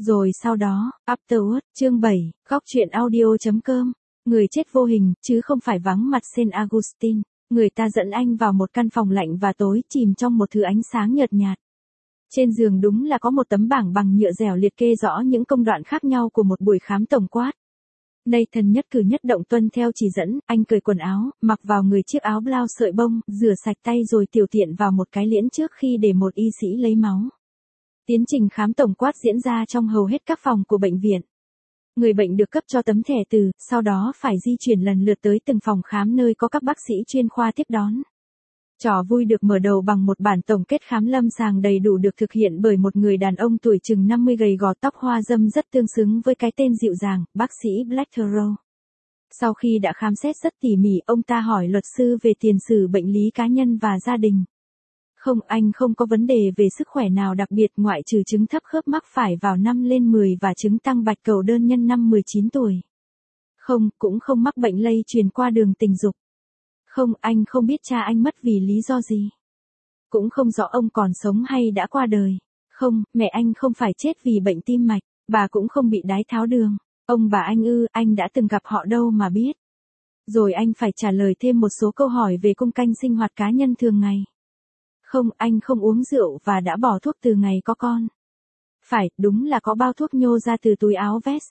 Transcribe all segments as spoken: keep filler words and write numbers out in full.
Rồi sau đó, Afterward, chương bảy, góc truyện audio.com. Người chết vô hình, chứ không phải vắng mặt Saint Augustine. Người ta dẫn anh vào một căn phòng lạnh và tối, chìm trong một thứ ánh sáng nhợt nhạt. Trên giường đúng là có một tấm bảng bằng nhựa dẻo liệt kê rõ những công đoạn khác nhau của một buổi khám tổng quát. Nathan nhất cử nhất động tuân theo chỉ dẫn, anh cởi quần áo, mặc vào người chiếc áo blau sợi bông, rửa sạch tay rồi tiểu tiện vào một cái liễn trước khi để một y sĩ lấy máu. Tiến trình khám tổng quát diễn ra trong hầu hết các phòng của bệnh viện. Người bệnh được cấp cho tấm thẻ từ, sau đó phải di chuyển lần lượt tới từng phòng khám nơi có các bác sĩ chuyên khoa tiếp đón. Trò vui được mở đầu bằng một bản tổng kết khám lâm sàng đầy đủ được thực hiện bởi một người đàn ông tuổi chừng năm mươi gầy gò, tóc hoa râm rất tương xứng với cái tên dịu dàng, bác sĩ Blackthrow. Sau khi đã khám xét rất tỉ mỉ, ông ta hỏi luật sư về tiền sử bệnh lý cá nhân và gia đình. Không, anh không có vấn đề về sức khỏe nào đặc biệt ngoại trừ chứng thấp khớp mắc phải vào năm lên mười và chứng tăng bạch cầu đơn nhân năm mười chín tuổi. Không, cũng không mắc bệnh lây truyền qua đường tình dục. Không, anh không biết cha anh mất vì lý do gì. Cũng không rõ ông còn sống hay đã qua đời. Không, mẹ anh không phải chết vì bệnh tim mạch, bà cũng không bị đái tháo đường. Ông bà anh ư, anh đã từng gặp họ đâu mà biết. Rồi anh phải trả lời thêm một số câu hỏi về cung canh sinh hoạt cá nhân thường ngày. Không, anh không uống rượu và đã bỏ thuốc từ ngày có con. Phải, đúng là có bao thuốc nhô ra từ túi áo vest.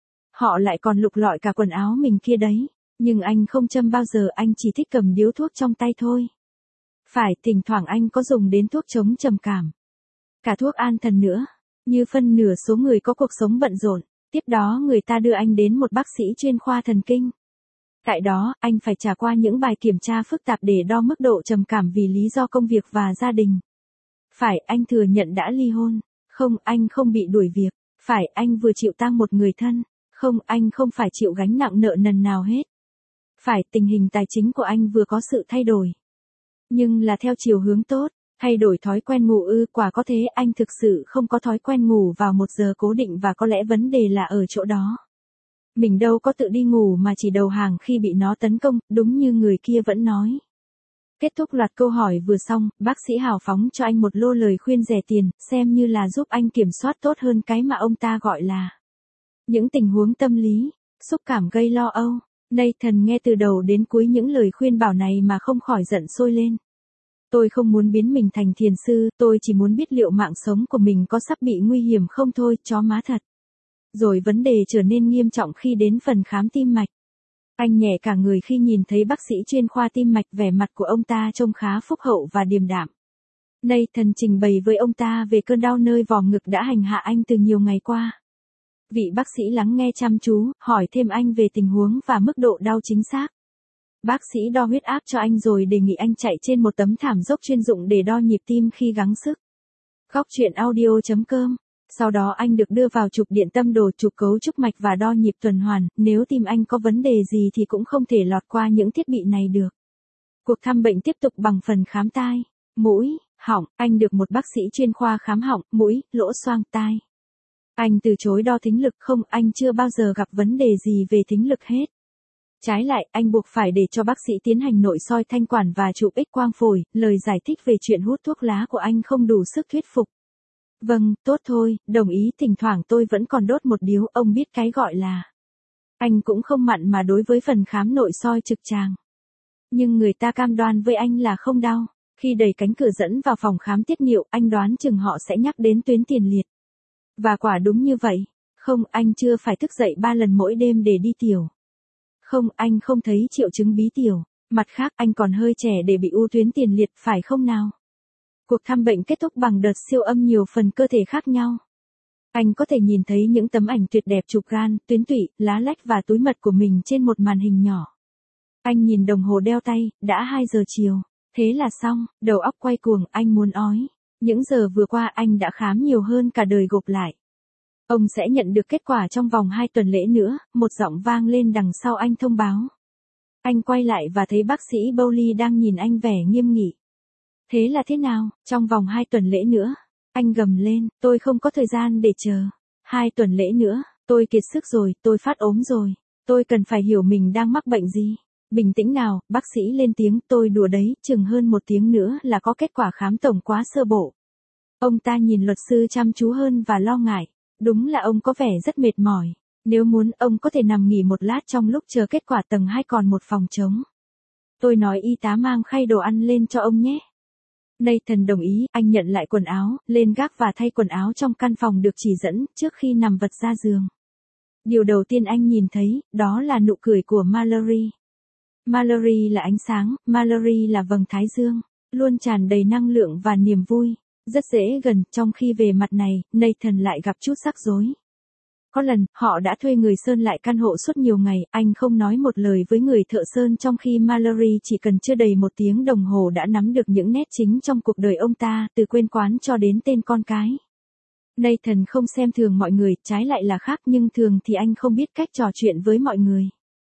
Họ lại còn lục lọi cả quần áo mình kia đấy. Nhưng anh không châm bao giờ, anh chỉ thích cầm điếu thuốc trong tay thôi. Phải, thỉnh thoảng anh có dùng đến thuốc chống trầm cảm. Cả thuốc an thần nữa. Như phân nửa số người có cuộc sống bận rộn. Tiếp đó người ta đưa anh đến một bác sĩ chuyên khoa thần kinh. Tại đó, anh phải trải qua những bài kiểm tra phức tạp để đo mức độ trầm cảm vì lý do công việc và gia đình. Phải, anh thừa nhận đã ly hôn. Không, anh không bị đuổi việc. Phải, anh vừa chịu tang một người thân. Không, anh không phải chịu gánh nặng nợ nần nào hết. Phải, tình hình tài chính của anh vừa có sự thay đổi. Nhưng là theo chiều hướng tốt. Thay đổi thói quen ngủ ư, quả có thế, anh thực sự không có thói quen ngủ vào một giờ cố định và có lẽ vấn đề là ở chỗ đó. Mình đâu có tự đi ngủ mà chỉ đầu hàng khi bị nó tấn công, đúng như người kia vẫn nói. Kết thúc loạt câu hỏi vừa xong, bác sĩ hào phóng cho anh một lô lời khuyên rẻ tiền, xem như là giúp anh kiểm soát tốt hơn cái mà ông ta gọi là những tình huống tâm lý, xúc cảm gây lo âu. Nathan nghe từ đầu đến cuối những lời khuyên bảo này mà không khỏi giận sôi lên. Tôi không muốn biến mình thành thiền sư, tôi chỉ muốn biết liệu mạng sống của mình có sắp bị nguy hiểm không thôi, chó má thật. Rồi vấn đề trở nên nghiêm trọng khi đến phần khám tim mạch. Anh nhẹ cả người khi nhìn thấy bác sĩ chuyên khoa tim mạch, vẻ mặt của ông ta trông khá phúc hậu và điềm đạm. Nathan trình bày với ông ta về cơn đau nơi vòm ngực đã hành hạ anh từ nhiều ngày qua. Vị bác sĩ lắng nghe chăm chú, hỏi thêm anh về tình huống và mức độ đau chính xác. Bác sĩ đo huyết áp cho anh rồi đề nghị anh chạy trên một tấm thảm dốc chuyên dụng để đo nhịp tim khi gắng sức. Góc truyện audio.com. Sau đó anh được đưa vào chụp điện tâm đồ, chụp cấu trúc mạch và đo nhịp tuần hoàn, nếu tim anh có vấn đề gì thì cũng không thể lọt qua những thiết bị này được. Cuộc thăm bệnh tiếp tục bằng phần khám tai, mũi, họng, anh được một bác sĩ chuyên khoa khám họng, mũi, lỗ xoang, tai. Anh từ chối đo thính lực, không, anh chưa bao giờ gặp vấn đề gì về thính lực hết. Trái lại, anh buộc phải để cho bác sĩ tiến hành nội soi thanh quản và chụp X-quang phổi, lời giải thích về chuyện hút thuốc lá của anh không đủ sức thuyết phục. Vâng, tốt thôi, đồng ý, thỉnh thoảng tôi vẫn còn đốt một điếu, ông biết cái gọi là. Anh cũng không mặn mà đối với phần khám nội soi trực tràng. Nhưng người ta cam đoan với anh là không đau. Khi đẩy cánh cửa dẫn vào phòng khám tiết niệu, anh đoán chừng họ sẽ nhắc đến tuyến tiền liệt. Và quả đúng như vậy. Không, anh chưa phải thức dậy ba lần mỗi đêm để đi tiểu. Không, anh không thấy triệu chứng bí tiểu. Mặt khác, anh còn hơi trẻ để bị u tuyến tiền liệt, phải không nào? Cuộc thăm bệnh kết thúc bằng đợt siêu âm nhiều phần cơ thể khác nhau. Anh có thể nhìn thấy những tấm ảnh tuyệt đẹp chụp gan, tuyến tụy, lá lách và túi mật của mình trên một màn hình nhỏ. Anh nhìn đồng hồ đeo tay, đã hai giờ chiều. Thế là xong, đầu óc quay cuồng, anh muốn ói. Những giờ vừa qua anh đã khám nhiều hơn cả đời gộp lại. Ông sẽ nhận được kết quả trong vòng hai tuần lễ nữa, một giọng vang lên đằng sau anh thông báo. Anh quay lại và thấy bác sĩ Bowley đang nhìn anh vẻ nghiêm nghị. Thế là thế nào, trong vòng hai tuần lễ nữa? Anh gầm lên, tôi không có thời gian để chờ. Hai tuần lễ nữa, tôi kiệt sức rồi, tôi phát ốm rồi. Tôi cần phải hiểu mình đang mắc bệnh gì. Bình tĩnh nào, bác sĩ lên tiếng, tôi đùa đấy, chừng hơn một tiếng nữa là có kết quả khám tổng quá sơ bộ. Ông ta nhìn luật sư chăm chú hơn và lo ngại. Đúng là ông có vẻ rất mệt mỏi. Nếu muốn, ông có thể nằm nghỉ một lát trong lúc chờ kết quả tầng hai còn một phòng trống. Tôi nói y tá mang khay đồ ăn lên cho ông nhé. Nathan đồng ý, anh nhận lại quần áo, lên gác và thay quần áo trong căn phòng được chỉ dẫn, trước khi nằm vật ra giường. Điều đầu tiên anh nhìn thấy, đó là nụ cười của Mallory. Mallory là ánh sáng, Mallory là vầng thái dương, luôn tràn đầy năng lượng và niềm vui, rất dễ gần, trong khi về mặt này, Nathan lại gặp chút rắc rối. Có lần, họ đã thuê người sơn lại căn hộ suốt nhiều ngày, anh không nói một lời với người thợ sơn trong khi Mallory chỉ cần chưa đầy một tiếng đồng hồ đã nắm được những nét chính trong cuộc đời ông ta, từ quên quán cho đến tên con cái. Nathan không xem thường mọi người, trái lại là khác, nhưng thường thì anh không biết cách trò chuyện với mọi người.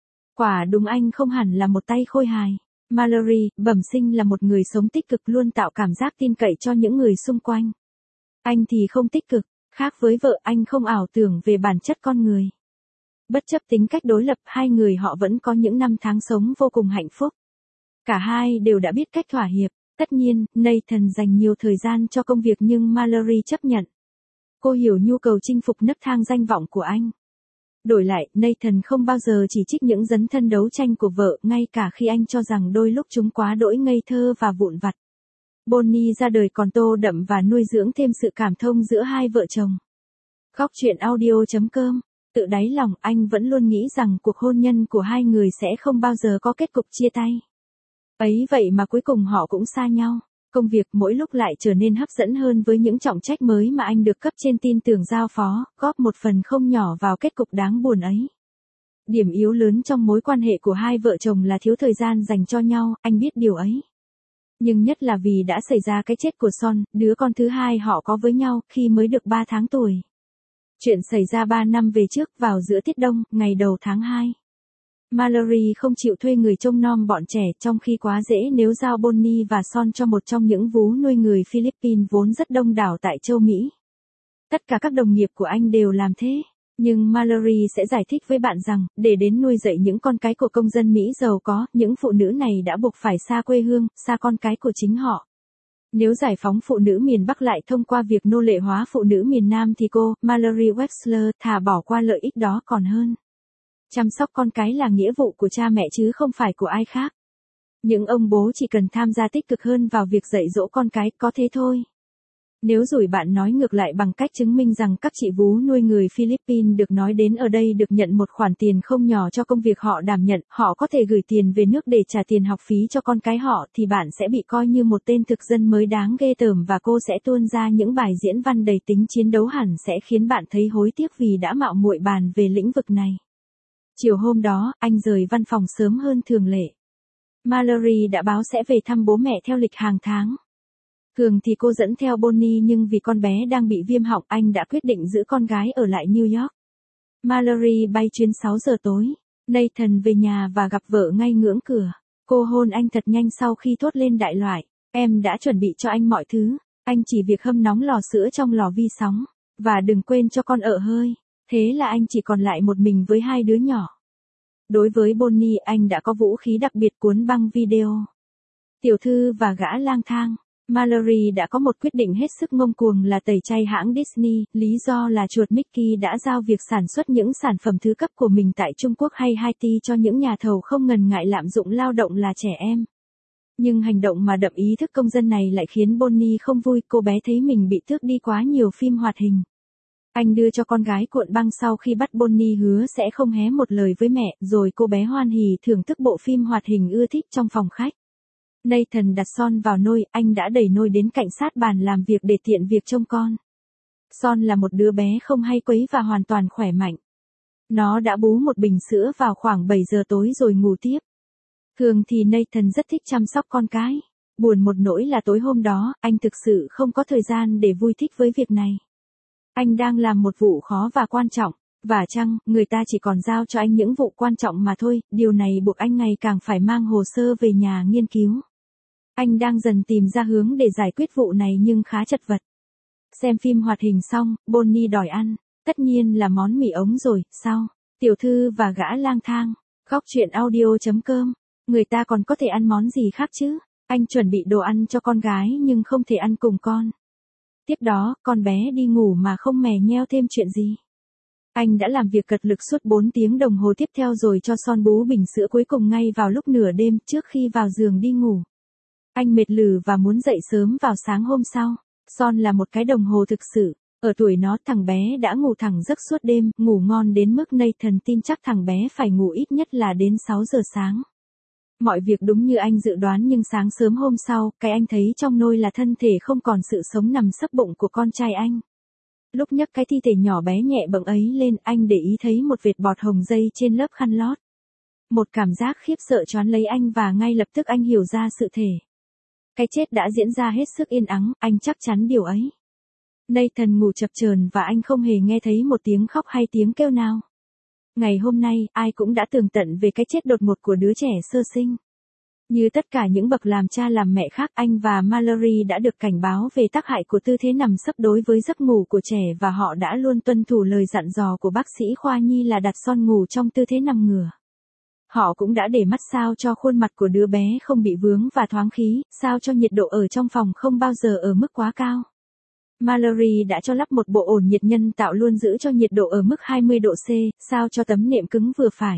Quả đúng, anh không hẳn là một tay khôi hài. Mallory, bẩm sinh là một người sống tích cực, luôn tạo cảm giác tin cậy cho những người xung quanh. Anh thì không tích cực, khác với vợ, anh không ảo tưởng về bản chất con người. Bất chấp tính cách đối lập, hai người họ vẫn có những năm tháng sống vô cùng hạnh phúc. Cả hai đều đã biết cách thỏa hiệp. Tất nhiên, Nathan dành nhiều thời gian cho công việc nhưng Mallory chấp nhận. Cô hiểu nhu cầu chinh phục nấc thang danh vọng của anh. Đổi lại, Nathan không bao giờ chỉ trích những dấn thân đấu tranh của vợ, ngay cả khi anh cho rằng đôi lúc chúng quá đỗi ngây thơ và vụn vặt. Bonnie ra đời còn tô đậm và nuôi dưỡng thêm sự cảm thông giữa hai vợ chồng. Góc truyện audio chấm com. Tự đáy lòng, anh vẫn luôn nghĩ rằng cuộc hôn nhân của hai người sẽ không bao giờ có kết cục chia tay. Ấy vậy mà cuối cùng họ cũng xa nhau. Công việc mỗi lúc lại trở nên hấp dẫn hơn với những trọng trách mới mà anh được cấp trên tin tưởng giao phó, góp một phần không nhỏ vào kết cục đáng buồn ấy. Điểm yếu lớn trong mối quan hệ của hai vợ chồng là thiếu thời gian dành cho nhau, anh biết điều ấy. Nhưng nhất là vì đã xảy ra cái chết của Son, đứa con thứ hai họ có với nhau, khi mới được ba tháng tuổi. Chuyện xảy ra ba năm về trước, vào giữa tiết đông, ngày đầu tháng hai. Mallory không chịu thuê người trông nom bọn trẻ, trong khi quá dễ nếu giao Bonnie và Son cho một trong những vú nuôi người Philippines vốn rất đông đảo tại châu Mỹ. Tất cả các đồng nghiệp của anh đều làm thế. Nhưng Mallory sẽ giải thích với bạn rằng, để đến nuôi dạy những con cái của công dân Mỹ giàu có, những phụ nữ này đã buộc phải xa quê hương, xa con cái của chính họ. Nếu giải phóng phụ nữ miền Bắc lại thông qua việc nô lệ hóa phụ nữ miền Nam thì cô, Mallory Wexler, thà bỏ qua lợi ích đó còn hơn. Chăm sóc con cái là nghĩa vụ của cha mẹ chứ không phải của ai khác. Những ông bố chỉ cần tham gia tích cực hơn vào việc dạy dỗ con cái, có thế thôi. Nếu rủi bạn nói ngược lại bằng cách chứng minh rằng các chị vú nuôi người Philippines được nói đến ở đây được nhận một khoản tiền không nhỏ cho công việc họ đảm nhận, họ có thể gửi tiền về nước để trả tiền học phí cho con cái họ, thì bạn sẽ bị coi như một tên thực dân mới đáng ghê tởm và cô sẽ tuôn ra những bài diễn văn đầy tính chiến đấu hẳn sẽ khiến bạn thấy hối tiếc vì đã mạo muội bàn về lĩnh vực này. Chiều hôm đó, anh rời văn phòng sớm hơn thường lệ. Mallory đã báo sẽ về thăm bố mẹ theo lịch hàng tháng. Thường thì cô dẫn theo Bonnie nhưng vì con bé đang bị viêm họng, anh đã quyết định giữ con gái ở lại New York. Mallory bay chuyến sáu giờ tối. Nathan về nhà và gặp vợ ngay ngưỡng cửa. Cô hôn anh thật nhanh sau khi thốt lên đại loại. Em đã chuẩn bị cho anh mọi thứ. Anh chỉ việc hâm nóng lò sữa trong lò vi sóng. Và đừng quên cho con ợ hơi. Thế là anh chỉ còn lại một mình với hai đứa nhỏ. Đối với Bonnie, anh đã có vũ khí đặc biệt, cuốn băng video. Tiểu thư và gã lang thang. Mallory đã có một quyết định hết sức ngông cuồng là tẩy chay hãng Disney, lý do là chuột Mickey đã giao việc sản xuất những sản phẩm thứ cấp của mình tại Trung Quốc hay Haiti cho những nhà thầu không ngần ngại lạm dụng lao động là trẻ em. Nhưng hành động mà đậm ý thức công dân này lại khiến Bonnie không vui, cô bé thấy mình bị tước đi quá nhiều phim hoạt hình. Anh đưa cho con gái cuộn băng sau khi bắt Bonnie hứa sẽ không hé một lời với mẹ, rồi cô bé hoan hỉ thưởng thức bộ phim hoạt hình ưa thích trong phòng khách. Nathan đặt Son vào nôi, anh đã đẩy nôi đến cạnh sát bàn làm việc để tiện việc trông con. Son là một đứa bé không hay quấy và hoàn toàn khỏe mạnh. Nó đã bú một bình sữa vào khoảng bảy giờ tối rồi ngủ tiếp. Thường thì Nathan rất thích chăm sóc con cái. Buồn một nỗi là tối hôm đó, anh thực sự không có thời gian để vui thích với việc này. Anh đang làm một vụ khó và quan trọng, và chăng, người ta chỉ còn giao cho anh những vụ quan trọng mà thôi, điều này buộc anh ngày càng phải mang hồ sơ về nhà nghiên cứu. Anh đang dần tìm ra hướng để giải quyết vụ này nhưng khá chật vật. Xem phim hoạt hình xong, Bonnie đòi ăn, tất nhiên là món mì ống rồi, sao? Tiểu thư và gã lang thang, góc truyện audio chấm com, người ta còn có thể ăn món gì khác chứ? Anh chuẩn bị đồ ăn cho con gái nhưng không thể ăn cùng con. Tiếp đó, con bé đi ngủ mà không mè nheo thêm chuyện gì. Anh đã làm việc cật lực suốt bốn tiếng đồng hồ tiếp theo rồi cho Son bú bình sữa cuối cùng ngay vào lúc nửa đêm trước khi vào giường đi ngủ. Anh mệt lử và muốn dậy sớm vào sáng hôm sau. Son là một cái đồng hồ thực sự. Ở tuổi nó thằng bé đã ngủ thẳng giấc suốt đêm, ngủ ngon đến mức Nathan tin chắc thằng bé phải ngủ ít nhất là đến sáu giờ sáng. Mọi việc đúng như anh dự đoán nhưng sáng sớm hôm sau, cái anh thấy trong nôi là thân thể không còn sự sống nằm sấp bụng của con trai anh. Lúc nhấc cái thi thể nhỏ bé nhẹ bẫng ấy lên, anh để ý thấy một vệt bọt hồng dây trên lớp khăn lót. Một cảm giác khiếp sợ choán lấy anh và ngay lập tức anh hiểu ra sự thể. Cái chết đã diễn ra hết sức yên ắng, anh chắc chắn điều ấy. Nathan ngủ chập chờn và anh không hề nghe thấy một tiếng khóc hay tiếng kêu nào. Ngày hôm nay, ai cũng đã tường tận về cái chết đột ngột của đứa trẻ sơ sinh. Như tất cả những bậc làm cha làm mẹ khác, anh và Mallory đã được cảnh báo về tác hại của tư thế nằm sấp đối với giấc ngủ của trẻ và họ đã luôn tuân thủ lời dặn dò của bác sĩ khoa nhi là đặt Son ngủ trong tư thế nằm ngửa. Họ cũng đã để mắt sao cho khuôn mặt của đứa bé không bị vướng và thoáng khí, sao cho nhiệt độ ở trong phòng không bao giờ ở mức quá cao. Mallory đã cho lắp một bộ ổn nhiệt nhân tạo luôn giữ cho nhiệt độ ở mức hai mươi độ C, sao cho tấm nệm cứng vừa phải.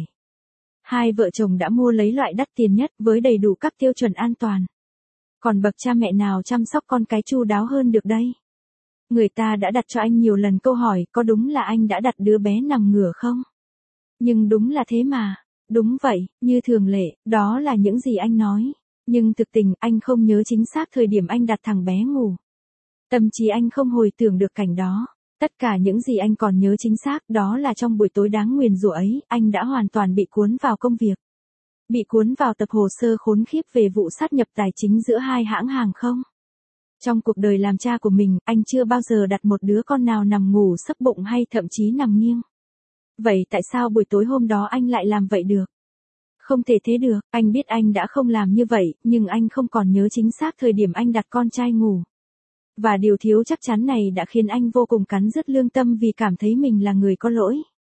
Hai vợ chồng đã mua lấy loại đắt tiền nhất với đầy đủ các tiêu chuẩn an toàn. Còn bậc cha mẹ nào chăm sóc con cái chu đáo hơn được đây? Người ta đã đặt cho anh nhiều lần câu hỏi có đúng là anh đã đặt đứa bé nằm ngửa không? Nhưng đúng là thế mà. Đúng vậy, như thường lệ, đó là những gì anh nói. Nhưng thực tình anh không nhớ chính xác thời điểm anh đặt thằng bé ngủ. Tâm trí anh không hồi tưởng được cảnh đó. Tất cả những gì anh còn nhớ chính xác đó là trong buổi tối đáng nguyền rủa ấy, anh đã hoàn toàn bị cuốn vào công việc. Bị cuốn vào tập hồ sơ khốn khiếp về vụ sát nhập tài chính giữa hai hãng hàng không. Trong cuộc đời làm cha của mình, anh chưa bao giờ đặt một đứa con nào nằm ngủ sấp bụng hay thậm chí nằm nghiêng. Vậy tại sao buổi tối hôm đó anh lại làm vậy được? Không thể thế được, anh biết anh đã không làm như vậy, nhưng anh không còn nhớ chính xác thời điểm anh đặt con trai ngủ. Và điều thiếu chắc chắn này đã khiến anh vô cùng cắn rứt lương tâm vì cảm thấy mình là người có lỗi.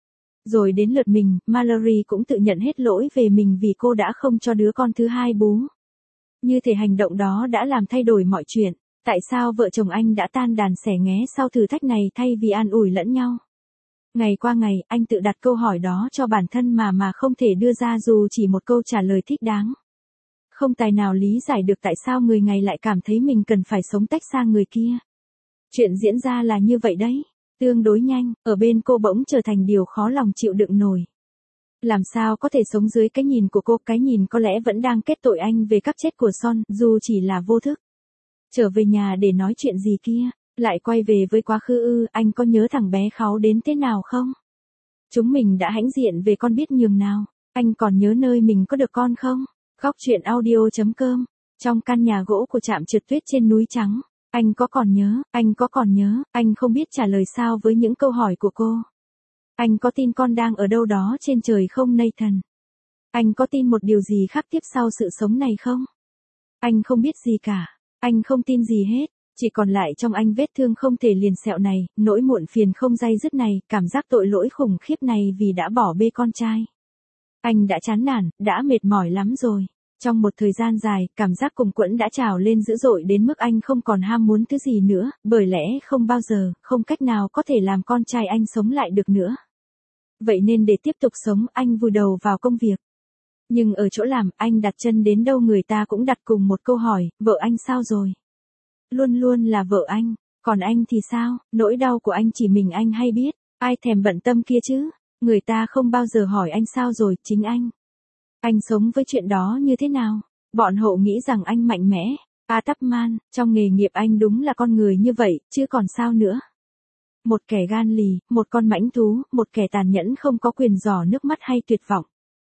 Rồi đến lượt mình, Mallory cũng tự nhận hết lỗi về mình vì cô đã không cho đứa con thứ hai bú. Như thể hành động đó đã làm thay đổi mọi chuyện. Tại sao vợ chồng anh đã tan đàn xẻ nghé sau thử thách này thay vì an ủi lẫn nhau? Ngày qua ngày, anh tự đặt câu hỏi đó cho bản thân mà mà không thể đưa ra dù chỉ một câu trả lời thích đáng. Không tài nào lý giải được tại sao người này lại cảm thấy mình cần phải sống tách xa người kia. Chuyện diễn ra là như vậy đấy. Tương đối nhanh, ở bên cô bỗng trở thành điều khó lòng chịu đựng nổi. Làm sao có thể sống dưới cái nhìn của cô, cái nhìn có lẽ vẫn đang kết tội anh về các chết của Son, dù chỉ là vô thức. Trở về nhà để nói chuyện gì kia, lại quay về với quá khứ ư, anh có nhớ thằng bé kháu đến thế nào không? Chúng mình đã hãnh diện về con biết nhường nào, anh còn nhớ nơi mình có được con không? Góc truyện audio chấm com, trong căn nhà gỗ của trạm trượt tuyết trên núi trắng, anh có còn nhớ, anh có còn nhớ, anh không biết trả lời sao với những câu hỏi của cô. Anh có tin con đang ở đâu đó trên trời không Nathan? Anh có tin một điều gì khác tiếp sau sự sống này không? Anh không biết gì cả, anh không tin gì hết, chỉ còn lại trong anh vết thương không thể liền sẹo này, nỗi muộn phiền không day dứt này, cảm giác tội lỗi khủng khiếp này vì đã bỏ bê con trai. Anh đã chán nản, đã mệt mỏi lắm rồi. Trong một thời gian dài, cảm giác cùng quẫn đã trào lên dữ dội đến mức anh không còn ham muốn thứ gì nữa, bởi lẽ không bao giờ, không cách nào có thể làm con trai anh sống lại được nữa. Vậy nên để tiếp tục sống, anh vùi đầu vào công việc. Nhưng ở chỗ làm, anh đặt chân đến đâu người ta cũng đặt cùng một câu hỏi, vợ anh sao rồi? Luôn luôn là vợ anh, còn anh thì sao? Nỗi đau của anh chỉ mình anh hay biết, ai thèm bận tâm kia chứ? Người ta không bao giờ hỏi anh sao rồi, chính anh. Anh sống với chuyện đó như thế nào? Bọn họ nghĩ rằng anh mạnh mẽ. A Tubman, trong nghề nghiệp anh đúng là con người như vậy, chứ còn sao nữa. Một kẻ gan lì, một con mãnh thú, một kẻ tàn nhẫn không có quyền giỏ nước mắt hay tuyệt vọng.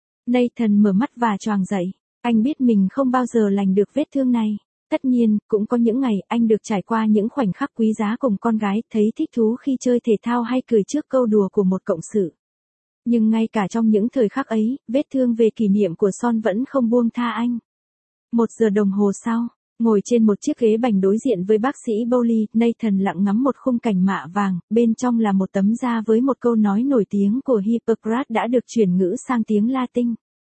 Nathan mở mắt và choàng dậy. Anh biết mình không bao giờ lành được vết thương này. Tất nhiên, cũng có những ngày anh được trải qua những khoảnh khắc quý giá cùng con gái, thấy thích thú khi chơi thể thao hay cười trước câu đùa của một cộng sự. Nhưng ngay cả trong những thời khắc ấy, vết thương về kỷ niệm của Son vẫn không buông tha anh. Một giờ đồng hồ sau, ngồi trên một chiếc ghế bành đối diện với bác sĩ Bowley, Nathan lặng ngắm một khung cảnh mạ vàng, bên trong là một tấm da với một câu nói nổi tiếng của Hippocrates đã được chuyển ngữ sang tiếng Latin.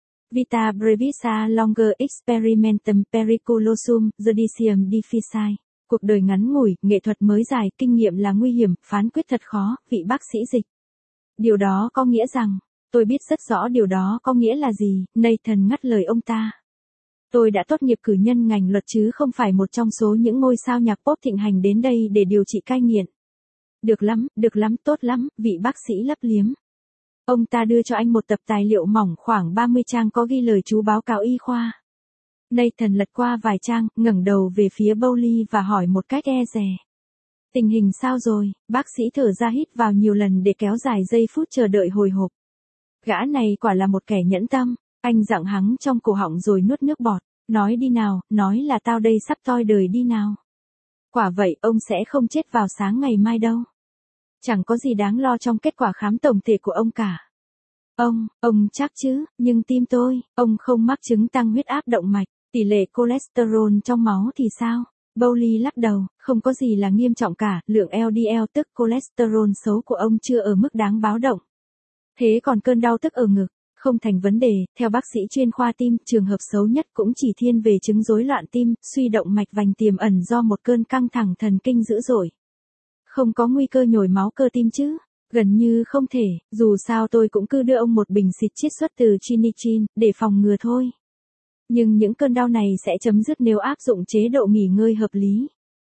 Vita brevis a longer experimentum periculosum, judicium difficile. Cuộc đời ngắn ngủi, nghệ thuật mới dài, kinh nghiệm là nguy hiểm, phán quyết thật khó, vị bác sĩ dịch. Điều đó có nghĩa rằng, tôi biết rất rõ điều đó có nghĩa là gì, Nathan ngắt lời ông ta. Tôi đã tốt nghiệp cử nhân ngành luật chứ không phải một trong số những ngôi sao nhạc pop thịnh hành đến đây để điều trị cai nghiện. Được lắm, được lắm, tốt lắm, vị bác sĩ lấp liếm. Ông ta đưa cho anh một tập tài liệu mỏng khoảng ba mươi trang có ghi lời chú báo cáo y khoa. Nathan lật qua vài trang, ngẩng đầu về phía Bowley và hỏi một cách e dè. Tình hình sao rồi? Bác sĩ thở ra hít vào nhiều lần để kéo dài giây phút chờ đợi hồi hộp. Gã này quả là một kẻ nhẫn tâm. Anh giọng hắng trong cổ họng rồi nuốt nước bọt. Nói đi nào, nói là tao đây sắp toi đời đi nào. Quả vậy, ông sẽ không chết vào sáng ngày mai đâu. Chẳng có gì đáng lo trong kết quả khám tổng thể của ông cả. Ông, ông chắc chứ, nhưng tim tôi, ông không mắc chứng tăng huyết áp động mạch, tỷ lệ cholesterol trong máu thì sao? Bowley lắc đầu, không có gì là nghiêm trọng cả, lượng L D L tức cholesterol xấu của ông chưa ở mức đáng báo động. Thế còn cơn đau tức ở ngực, không thành vấn đề, theo bác sĩ chuyên khoa tim, trường hợp xấu nhất cũng chỉ thiên về chứng rối loạn tim, suy động mạch vành tiềm ẩn do một cơn căng thẳng thần kinh dữ dội. Không có nguy cơ nhồi máu cơ tim chứ? Gần như không thể, dù sao tôi cũng cứ đưa ông một bình xịt chiết xuất từ Chinichin, để phòng ngừa thôi. Nhưng những cơn đau này sẽ chấm dứt nếu áp dụng chế độ nghỉ ngơi hợp lý.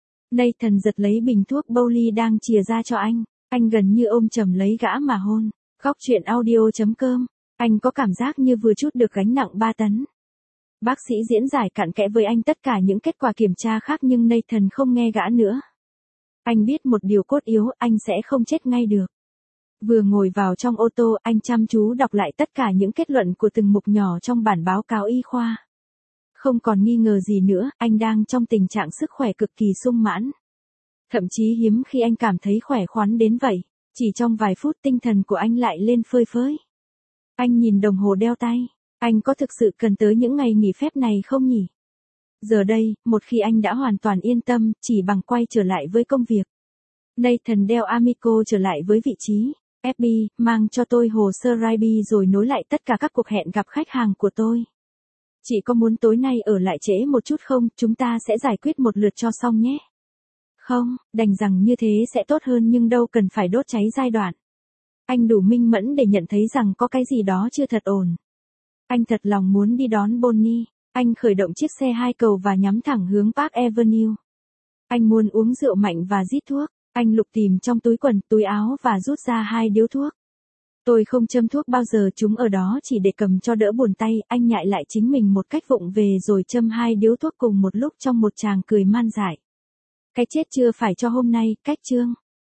Nathan giật lấy bình thuốc Bowley đang chìa ra cho anh, anh gần như ôm chầm lấy gã mà hôn. Góc truyện audio chấm com, anh có cảm giác như vừa trút được gánh nặng ba tấn. Bác sĩ diễn giải cặn kẽ với anh tất cả những kết quả kiểm tra khác nhưng Nathan không nghe gã nữa. Anh biết một điều cốt yếu, anh sẽ không chết ngay được. Vừa ngồi vào trong ô tô, anh chăm chú đọc lại tất cả những kết luận của từng mục nhỏ trong bản báo cáo y khoa. Không còn nghi ngờ gì nữa, anh đang trong tình trạng sức khỏe cực kỳ sung mãn. Thậm chí hiếm khi anh cảm thấy khỏe khoắn đến vậy, chỉ trong vài phút tinh thần của anh lại lên phơi phới. Anh nhìn đồng hồ đeo tay, anh có thực sự cần tới những ngày nghỉ phép này không nhỉ? Giờ đây, một khi anh đã hoàn toàn yên tâm, chỉ bằng quay trở lại với công việc. Nathan đeo Amico trở lại với vị trí. ép bê, mang cho tôi hồ sơ Raiby rồi nối lại tất cả các cuộc hẹn gặp khách hàng của tôi. Chị có muốn tối nay ở lại trễ một chút không, chúng ta sẽ giải quyết một lượt cho xong nhé. Không, đành rằng như thế sẽ tốt hơn nhưng đâu cần phải đốt cháy giai đoạn. Anh đủ minh mẫn để nhận thấy rằng có cái gì đó chưa thật ổn. Anh thật lòng muốn đi đón Bonnie. Anh khởi động chiếc xe hai cầu và nhắm thẳng hướng Park Avenue. Anh muốn uống rượu mạnh và rít thuốc. Anh lục tìm trong túi quần, túi áo và rút ra hai điếu thuốc. Tôi không châm thuốc bao giờ, chúng ở đó chỉ để cầm cho đỡ buồn tay. Anh nhại lại chính mình một cách vụng về rồi châm hai điếu thuốc cùng một lúc trong một tràng cười man dại. Cái chết chưa phải cho hôm nay, cách chương.